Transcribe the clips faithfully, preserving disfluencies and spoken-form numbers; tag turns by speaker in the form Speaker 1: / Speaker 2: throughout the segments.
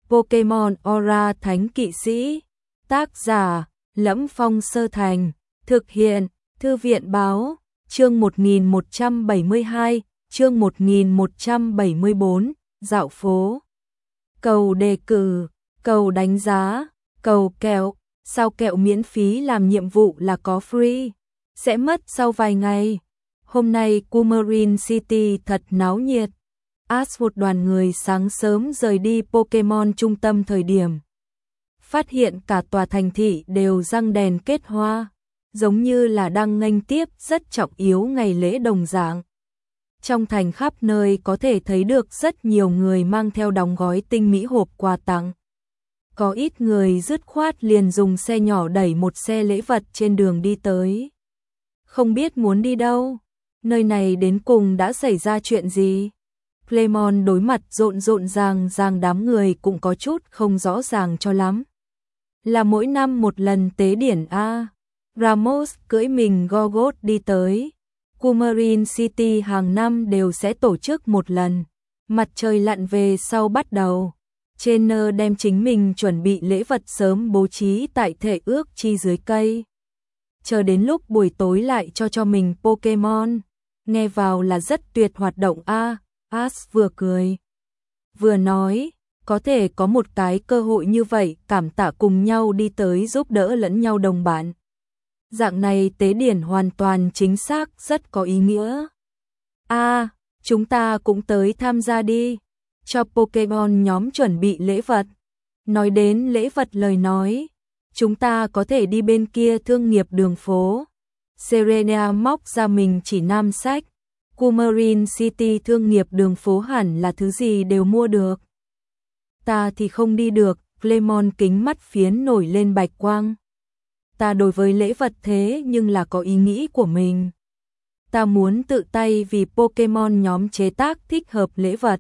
Speaker 1: Pokemon Aura Thánh Kỵ Sĩ. Tác giả: Lẫm Phong Sơ Thành. Thực hiện: Thư viện báo. Chương một nghìn một trăm bảy mươi hai, chương một nghìn một trăm bảy mươi bốn, dạo phố. Cầu đề cử, cầu đánh giá, cầu kẹo. Sao kẹo miễn phí làm nhiệm vụ là có free? Sẽ mất sau vài ngày. Hôm nay Coumarin City thật náo nhiệt. Ash một đoàn người sáng sớm rời đi Pokemon trung tâm thời điểm. Phát hiện cả tòa thành thị đều răng đèn kết hoa, giống như là đang nghênh tiếp rất trọng yếu ngày lễ đồng dạng. Trong thành khắp nơi có thể thấy được rất nhiều người mang theo đóng gói tinh mỹ hộp quà tặng. Có ít người dứt khoát liền dùng xe nhỏ đẩy một xe lễ vật trên đường đi tới. Không biết muốn đi đâu, nơi này đến cùng đã xảy ra chuyện gì? Clemon đối mặt rộn rộn ràng ràng đám người cũng có chút không rõ ràng cho lắm. Là mỗi năm một lần tế điển a. Ramos cưỡi mình Gogot đi tới. Coumarin City hàng năm đều sẽ tổ chức một lần. Mặt trời lặn về sau bắt đầu. Trainer đem chính mình chuẩn bị lễ vật sớm bố trí tại thể ước chi dưới cây. Chờ đến lúc buổi tối lại cho cho mình Pokemon. Nghe vào là rất tuyệt hoạt động a. Ash vừa cười, vừa nói, có thể có một cái cơ hội như vậy, cảm tạ cùng nhau đi tới giúp đỡ lẫn nhau đồng bạn. Dạng này tế điển hoàn toàn chính xác, rất có ý nghĩa. A, à, chúng ta cũng tới tham gia đi, cho Pokemon nhóm chuẩn bị lễ vật. Nói đến lễ vật lời nói, chúng ta có thể đi bên kia thương nghiệp đường phố. Serena móc ra mình chỉ nam sách. Coumarin City thương nghiệp đường phố hẳn là thứ gì đều mua được. Ta thì không đi được, Clemon kính mắt phiến nổi lên bạch quang. Ta đối với lễ vật thế nhưng là có ý nghĩ của mình. Ta muốn tự tay vì Pokemon nhóm chế tác thích hợp lễ vật.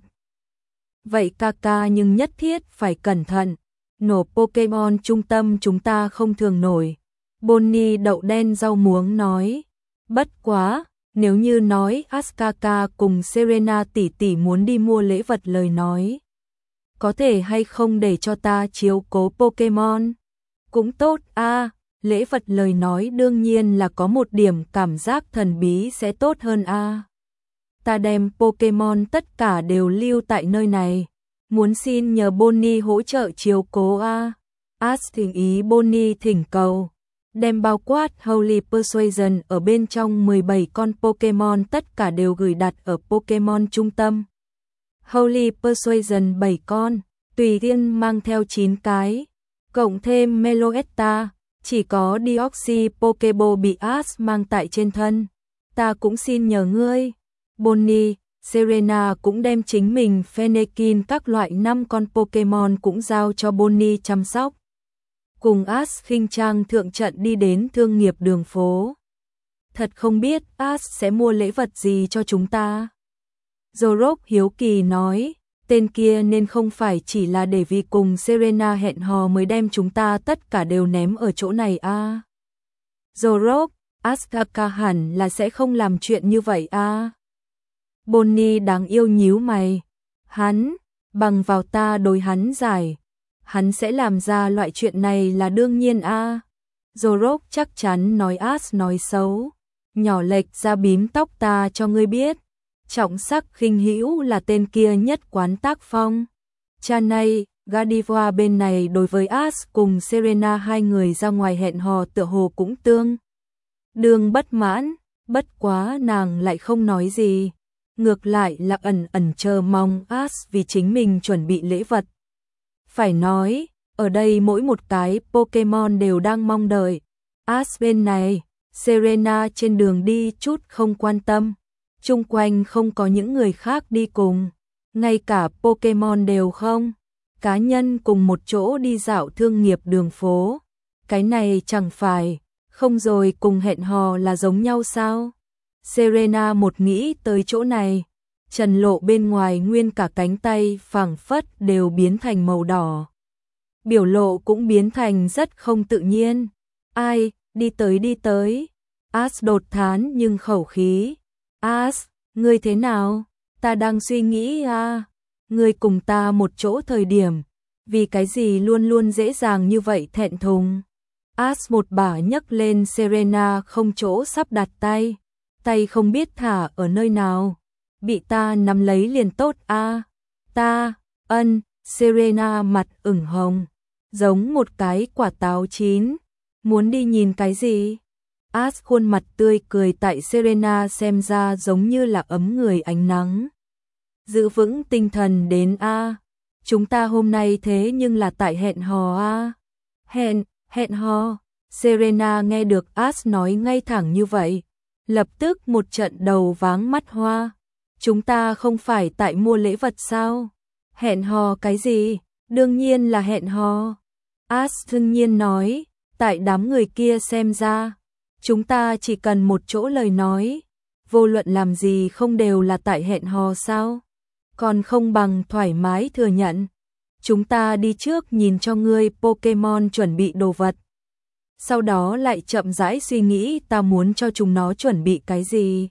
Speaker 1: Vậy ca ca nhưng nhất thiết phải cẩn thận. Nổ Pokemon trung tâm chúng ta không thường nổi. Bonnie đậu đen rau muống nói. Bất quá. Nếu như nói Askaka cùng Serena tỷ tỷ muốn đi mua lễ vật lời nói, có thể hay không để cho ta chiếu cố Pokemon? Cũng tốt a, à, lễ vật lời nói đương nhiên là có một điểm cảm giác thần bí sẽ tốt hơn a. À. Ta đem Pokemon tất cả đều lưu tại nơi này, muốn xin nhờ Bonnie hỗ trợ chiếu cố a. À. Ash thỉnh ý Bonnie thỉnh cầu. Đem bao quát Holy Persuasion ở bên trong mười bảy con Pokemon tất cả đều gửi đặt ở Pokemon trung tâm. Holy Persuasion bảy con, tùy riêng mang theo chín cái, cộng thêm Meloetta, chỉ có Deoxys Pokeball bị Ash mang tại trên thân. Ta cũng xin nhờ ngươi. Bonnie, Serena cũng đem chính mình Fennekin các loại năm con Pokemon cũng giao cho Bonnie chăm sóc. Cùng Ash khinh trang thượng trận đi đến thương nghiệp đường phố. Thật không biết Ash sẽ mua lễ vật gì cho chúng ta. Zorok hiếu kỳ nói, tên kia nên không phải chỉ là để vì cùng Serena hẹn hò mới đem chúng ta tất cả đều ném ở chỗ này a. À. Zorok, Askaka hẳn là sẽ không làm chuyện như vậy a. À. Bonnie đáng yêu nhíu mày. Hắn, bằng vào ta đối hắn giải. Hắn sẽ làm ra loại chuyện này là đương nhiên a. À. Zorok chắc chắn nói Ash nói xấu. Nhỏ lệch ra bím tóc ta cho ngươi biết. Trọng sắc khinh hữu là tên kia nhất quán tác phong. Cha này, Gardevoir bên này đối với Ash cùng Serena hai người ra ngoài hẹn hò tựa hồ cũng tương đương bất mãn, bất quá nàng lại không nói gì. Ngược lại là ẩn ẩn chờ mong Ash vì chính mình chuẩn bị lễ vật. Phải nói, ở đây mỗi một cái Pokemon đều đang mong đợi. Ash bên này, Serena trên đường đi chút không quan tâm. Chung quanh không có những người khác đi cùng. Ngay cả Pokemon đều không. Cá nhân cùng một chỗ đi dạo thương nghiệp đường phố. Cái này chẳng phải, không rồi cùng hẹn hò là giống nhau sao? Serena một nghĩ tới chỗ này. Trần Lộ bên ngoài nguyên cả cánh tay phảng phất đều biến thành màu đỏ. Biểu lộ cũng biến thành rất không tự nhiên. Ai, đi tới đi tới. Ash đột thán nhưng khẩu khí. Ash, ngươi thế nào? Ta đang suy nghĩ à. Ngươi cùng ta một chỗ thời điểm. vì cái gì luôn luôn dễ dàng như vậy thẹn thùng. Ash một bả nhấc lên Serena không chỗ sắp đặt tay, tay không biết thả ở nơi nào, bị ta nắm lấy liền tốt a. À, ta, ân, Serena mặt ửng hồng, giống một cái quả táo chín, muốn đi nhìn cái gì? Ash khuôn mặt tươi cười tại Serena xem ra giống như là ấm người ánh nắng. Giữ vững tinh thần đến a. À. Chúng ta hôm nay thế nhưng là tại hẹn hò a. À. Hẹn, hẹn hò. Serena nghe được Ash nói ngay thẳng như vậy, lập tức một trận đầu váng mắt hoa. Chúng ta không phải tại mua lễ vật sao? Hẹn hò cái gì? Đương nhiên là hẹn hò. Ash đương nhiên nói, tại đám người kia xem ra, chúng ta chỉ cần một chỗ lời nói, vô luận làm gì không đều là tại hẹn hò sao? Còn không bằng thoải mái thừa nhận. Chúng ta đi trước nhìn cho ngươi Pokemon chuẩn bị đồ vật. Sau đó lại chậm rãi suy nghĩ ta muốn cho chúng nó chuẩn bị cái gì.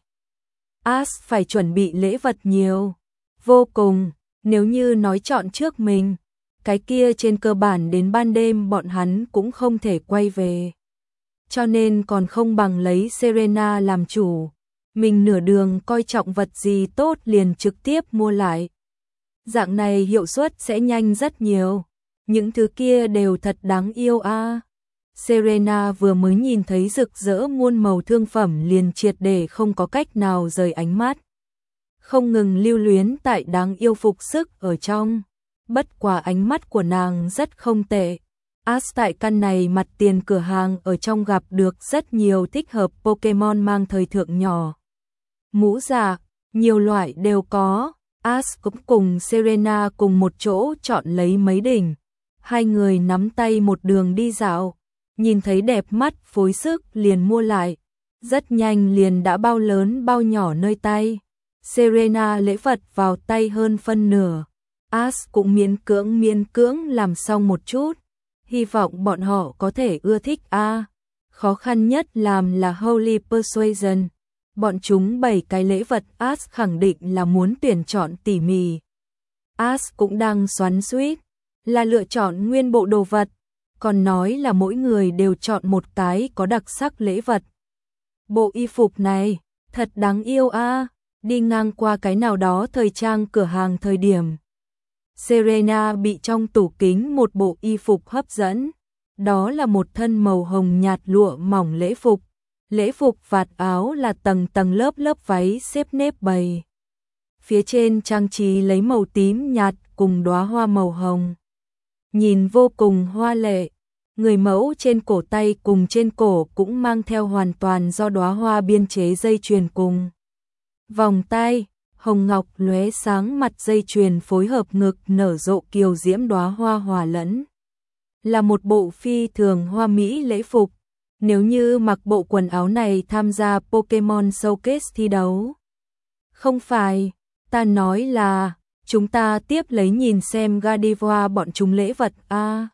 Speaker 1: Ash phải chuẩn bị lễ vật nhiều, vô cùng, nếu như nói chọn trước mình, cái kia trên cơ bản đến ban đêm bọn hắn cũng không thể quay về. Cho nên còn không bằng lấy Serena làm chủ, mình nửa đường coi trọng vật gì tốt liền trực tiếp mua lại. Dạng này hiệu suất sẽ nhanh rất nhiều, những thứ kia đều thật đáng yêu a. À. Serena vừa mới nhìn thấy rực rỡ muôn màu thương phẩm liền triệt để không có cách nào rời ánh mắt. Không ngừng lưu luyến tại đáng yêu phục sức ở trong. Bất quả ánh mắt của nàng rất không tệ. Ash tại căn này mặt tiền cửa hàng ở trong gặp được rất nhiều thích hợp Pokemon mang thời thượng nhỏ. Mũ giả, nhiều loại đều có. Ash cũng cùng Serena cùng một chỗ chọn lấy mấy đỉnh. Hai người nắm tay một đường đi dạo. Nhìn thấy đẹp mắt phối sức liền mua lại. Rất nhanh liền đã bao lớn bao nhỏ nơi tay. Serena lễ vật vào tay hơn phân nửa. Ash cũng miễn cưỡng miễn cưỡng làm xong một chút. Hy vọng bọn họ có thể ưa thích a. À, khó khăn nhất làm là Holy Persuasion. Bọn chúng bảy cái lễ vật Ash khẳng định là muốn tuyển chọn tỉ mỉ. Ash cũng đang xoắn xuýt là lựa chọn nguyên bộ đồ vật, còn nói là mỗi người đều chọn một cái có đặc sắc lễ vật. Bộ y phục này thật đáng yêu a. À, đi ngang qua cái nào đó thời trang cửa hàng thời điểm, Serena bị trong tủ kính một bộ y phục hấp dẫn. Đó là một thân màu hồng nhạt lụa mỏng lễ phục. Lễ phục vạt áo là tầng tầng lớp lớp váy xếp nếp bầy. Phía trên trang trí lấy màu tím nhạt cùng đóa hoa màu hồng. Nhìn vô cùng hoa lệ. Người mẫu trên cổ tay cùng trên cổ cũng mang theo hoàn toàn do đóa hoa biên chế dây chuyền cùng vòng tay. Hồng ngọc lóe sáng, mặt dây chuyền phối hợp ngực nở rộ kiều diễm đóa hoa hòa lẫn. Là một bộ phi thường hoa mỹ lễ phục. Nếu như mặc bộ quần áo này tham gia Pokemon Showcase thi đấu. Không phải, ta nói là, chúng ta tiếp lấy nhìn xem Gardevoir bọn chúng lễ vật a. À.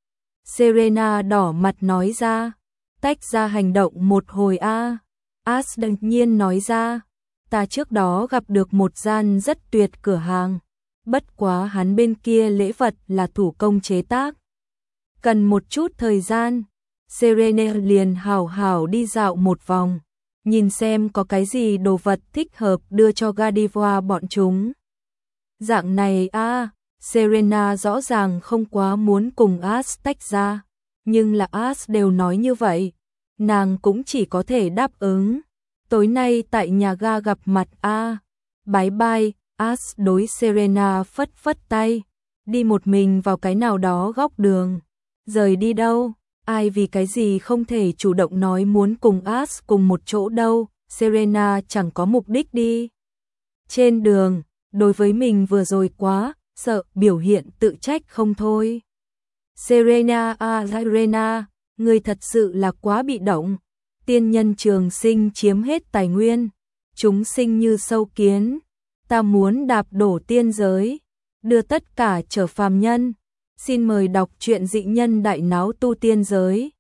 Speaker 1: Serena đỏ mặt nói ra, tách ra hành động một hồi a. À. Ash đương nhiên nói ra. Ta trước đó gặp được một gian rất tuyệt cửa hàng, bất quá hắn bên kia lễ vật là thủ công chế tác. Cần một chút thời gian, Serena liền hào hào đi dạo một vòng, nhìn xem có cái gì đồ vật thích hợp đưa cho Gardevoir bọn chúng. Dạng này a, à, Serena rõ ràng không quá muốn cùng Ash tách ra, nhưng là Ash đều nói như vậy, nàng cũng chỉ có thể đáp ứng. Tối nay tại nhà ga gặp mặt a. À. Bye bye, Ash đối Serena phất phất tay, đi một mình vào cái nào đó góc đường. Rời đi đâu? Ai vì cái gì không thể chủ động nói muốn cùng Ash cùng một chỗ đâu, Serena chẳng có mục đích đi. Trên đường, đối với mình vừa rồi quá, sợ biểu hiện tự trách không thôi. Serena à Serena, người thật sự là quá bị động. Tiên nhân trường sinh chiếm hết tài nguyên, chúng sinh như sâu kiến, ta muốn đạp đổ tiên giới, đưa tất cả trở phàm nhân. Xin mời đọc truyện Dị Nhân Đại Náo Tu Tiên Giới.